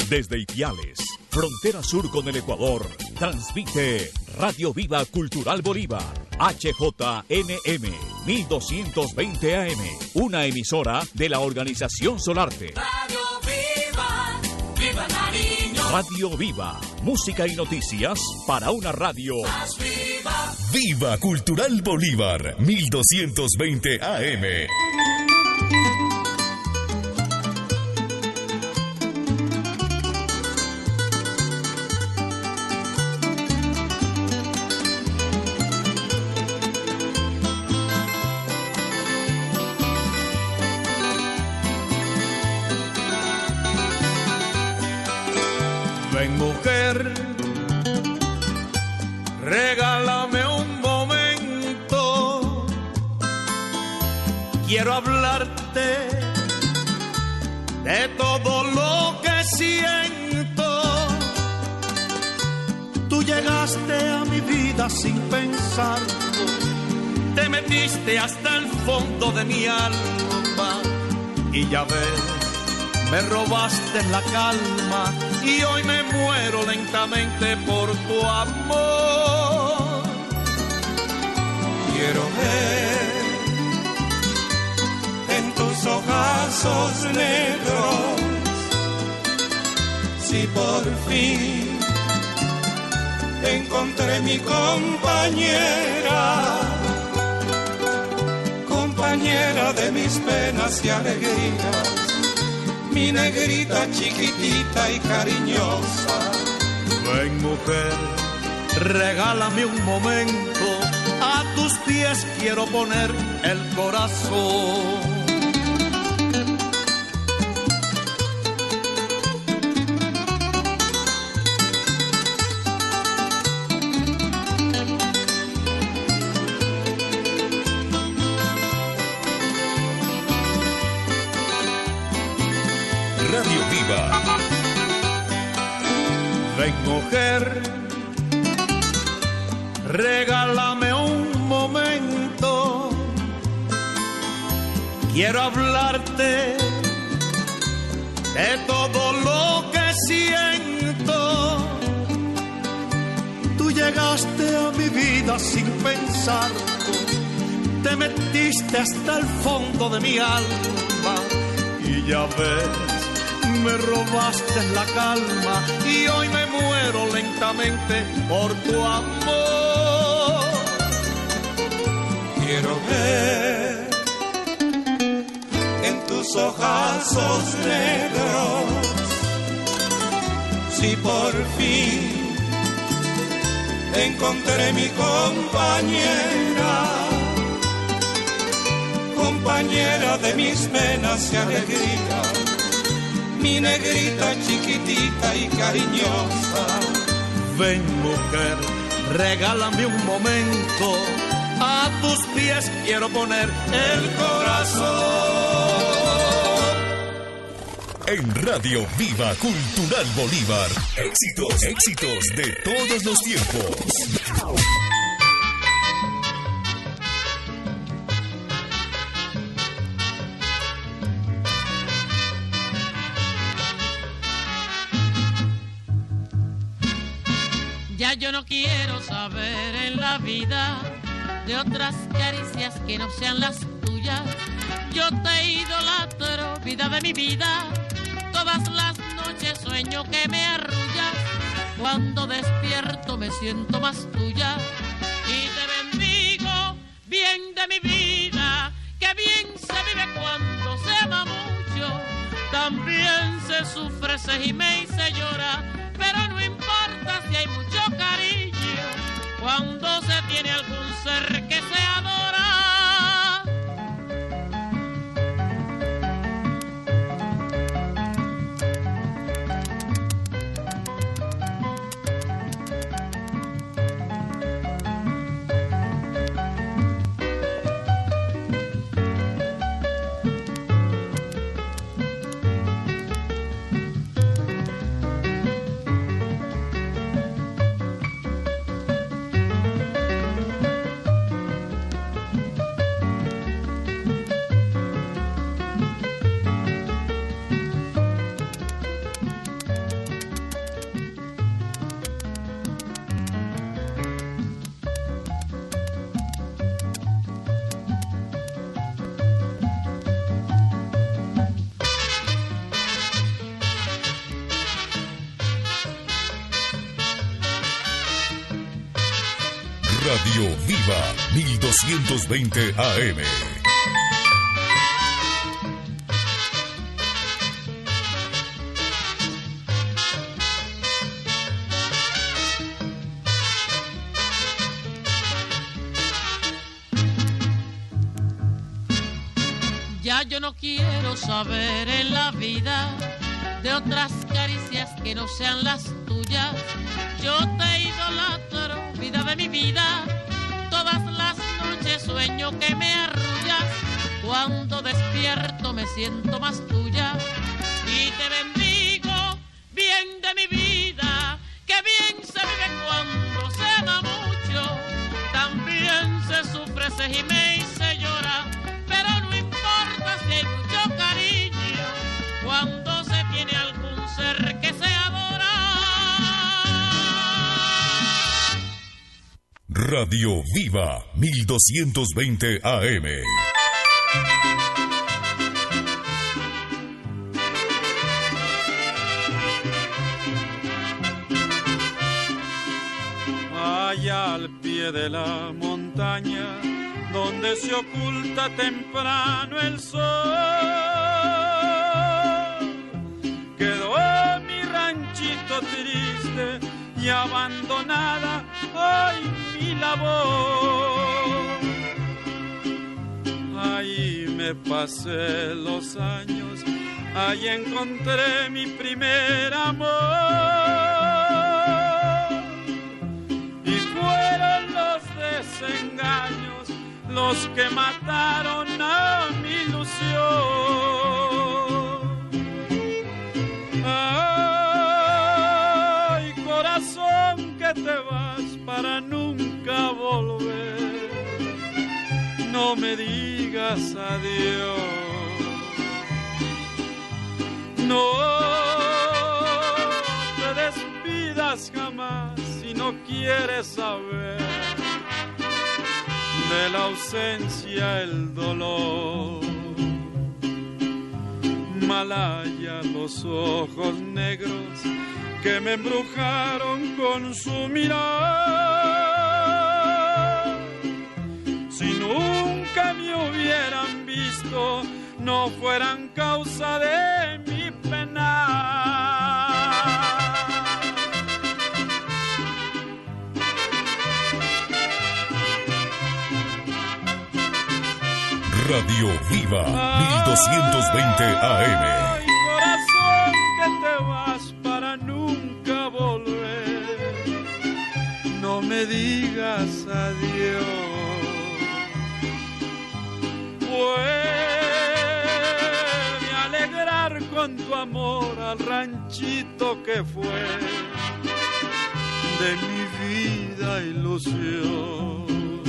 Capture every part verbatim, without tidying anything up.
Desde Ipiales, frontera sur con el Ecuador, transmite Radio Viva Cultural Bolívar, H J N M mil doscientos veinte A M, una emisora de la organización Solarte. Radio Viva, Viva Nariño. Radio Viva, música y noticias para una radio Más viva. Viva Cultural Bolívar, mil doscientos veinte A M. Ven, mujer, regálame un momento. Quiero hablarte de todo lo que siento. Tú llegaste a mi vida sin pensarlo, te metiste hasta el fondo de mi alma y ya ves, me robaste la calma y hoy me muero lentamente por tu amor. Quiero ver en tus ojazos negros si por fin encontré mi compañera, compañera de mis penas y alegrías, mi negrita chiquitita y cariñosa. Ven, mujer, regálame un momento, a tus pies quiero poner el corazón. Radio Viva. Ven, mujer, regálame un momento. Quiero hablarte de todo lo que siento. Tú llegaste a mi vida sin pensarlo, te metiste hasta el fondo de mi alma y ya ves, me robaste la calma y hoy me muero lentamente por tu amor. Quiero ver en tus ojazos negros si por fin encontré mi compañera, compañera de mis penas y alegrías, mi negrita chiquitita y cariñosa. Ven, mujer, regálame un momento, a tus pies quiero poner el corazón. En Radio Viva Cultural Bolívar, éxitos, éxitos de todos los tiempos. Ya yo no quiero saber en la vida de otras caricias que no sean las tuyas. Yo te idolatro, vida de mi vida. Todas las noches sueño que me arrullas. Cuando despierto me siento más tuya. Y te bendigo, bien de mi vida, que bien se vive cuando se ama mucho. También se sufre, se gime y se llora, pero no importa si hay mucho cariño cuando se tiene algún ser que se adora. Radio Viva mil doscientos veinte A M. Ya yo no quiero saber en la vida de otras caricias que no sean las tuyas. Yo te idolatro, vida de mi vida. Todas las noches sueño que me arrullas. Cuando despierto me siento más tuya. Y te bendigo, bien de mi vida. Que bien se vive cuando se ama mucho. También se sufre, se gime y se llora. Pero no importa si hay mucho cariño cuando se tiene algún ser que se adora. Radio Viva mil doscientos veinte A M. Allá al pie de la montaña, donde se oculta temprano el sol, quedó mi ranchito triste y abandonada hoy mi labor. Ahí me pasé los años, ahí encontré mi primer amor, y fueron los desengaños los que mataron a mi ilusión. Ay, corazón, que te vas para nunca volver. No me digas adiós. No te despidas jamás si no quieres saber de la ausencia el dolor. Malaya los ojos negros que me embrujaron con su mirar. Si nunca me hubieran visto, no fueran causa de mi pena. Radio Viva mil doscientos veinte A M. Ay, corazón, que te vas para nunca volver. No me digas adiós. Puede alegrar con tu amor al ranchito que fue de mi vida ilusión.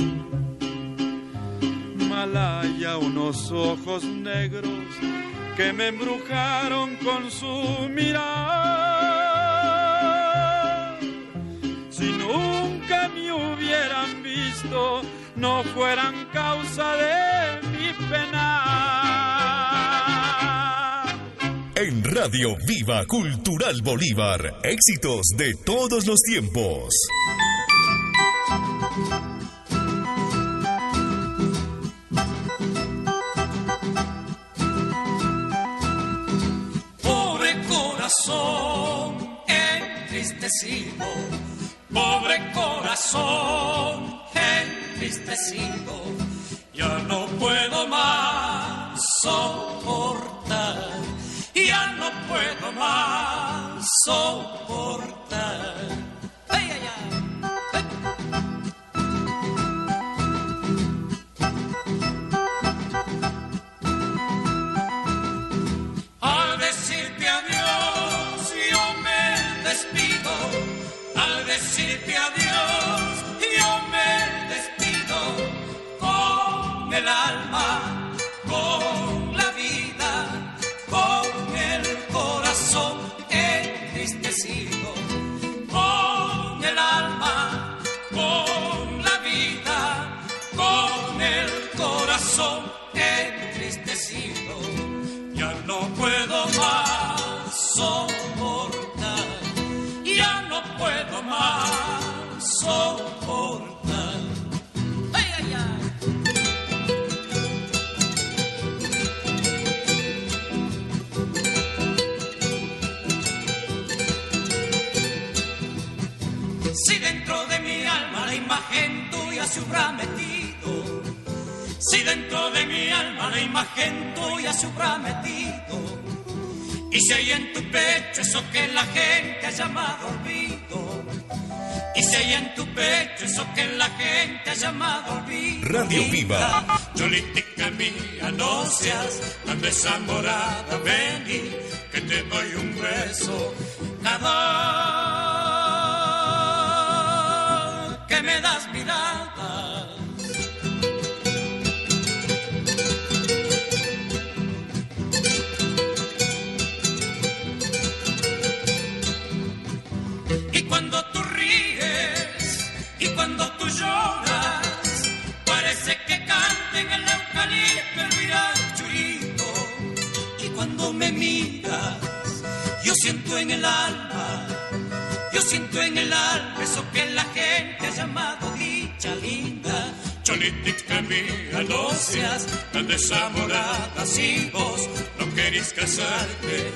Malaya unos ojos negros que me embrujaron con su mirar. Si nunca me hubieran visto, no fueran causa de mi pena. En Radio Viva Cultural Bolívar, éxitos de todos los tiempos. Entristecido, pobre corazón entristecido, ya no puedo más soportar, ya no puedo más soportar. ¡Ay, ay, ay! Al decirte adiós, yo me despido. Al decirte adiós, yo me despido con el alma, con la vida, con el corazón entristecido. ya se habrá metido, si dentro de mi alma la imagen tuya se habrá metido, y si hay en tu pecho eso que la gente ha llamado olvido, y si hay en tu pecho eso que la gente ha llamado olvido. Radio Viva. Cholitica mía, no seas tan desamorada, vení, que te doy un beso cada que me das mirada. Y cuando tú ríes y cuando tú lloras, parece que canten el eucalipto, el virachurito. Y cuando me miras, yo siento en el alma, yo siento en el alma eso que la gente ha llamado dicha linda. Cholitica mía, no seas tan desamorada, si vos no querés casarte,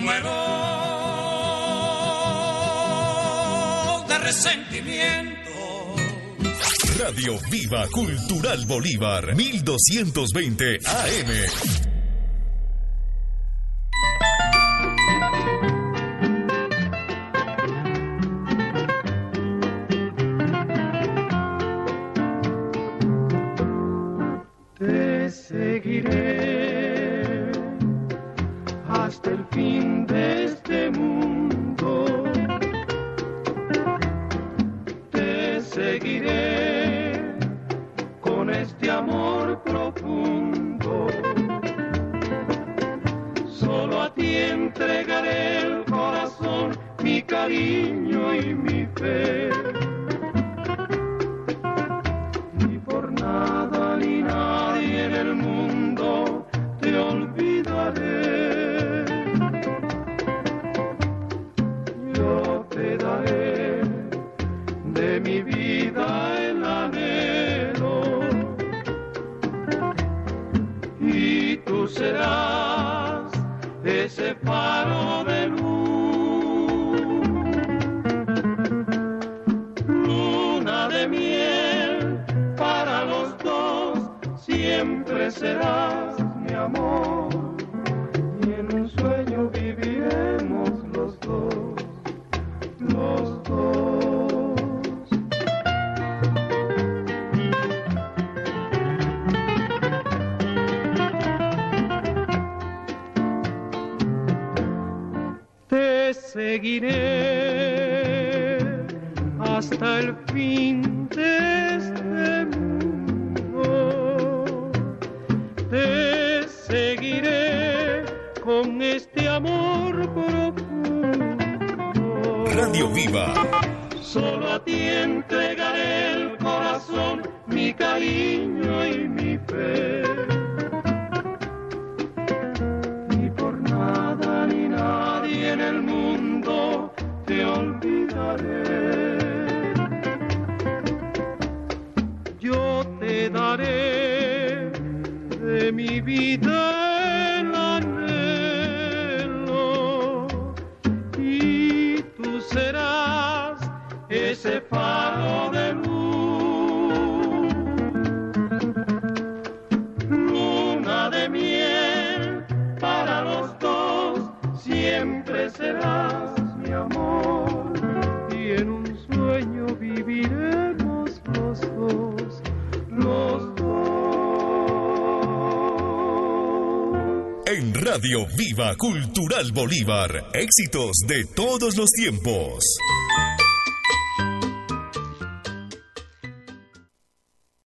muero de resentimiento. Radio Viva Cultural Bolívar, mil doscientos veinte A M. Te seguiré hasta el fin de este mundo. Te seguiré con este amor profundo. Solo a ti entregaré el corazón, mi cariño y mi fe. Ni por nada ni nadie en el mundo te olvidaré. Yo te daré de mi vida el anhelo, y tú serás ese faro de luz, luna de miel para los dos, siempre serás mi amor, y en un sueño viviremos los dos, los dos. Te seguiré hasta el fin de este mundo. Te seguiré con este amor profundo. Radio Viva. Solo a ti entregaré el corazón, mi cariño y mi fe. Ni por nada ni nadie en el mundo te olvidaré. Yo te daré de mi vida el anhelo, y tú serás ese faro de luz, luna de miel para los dos, siempre serás mi amor, y en un sueño viviremos los dos, los dos. En Radio Viva Cultural Bolívar, éxitos de todos los tiempos.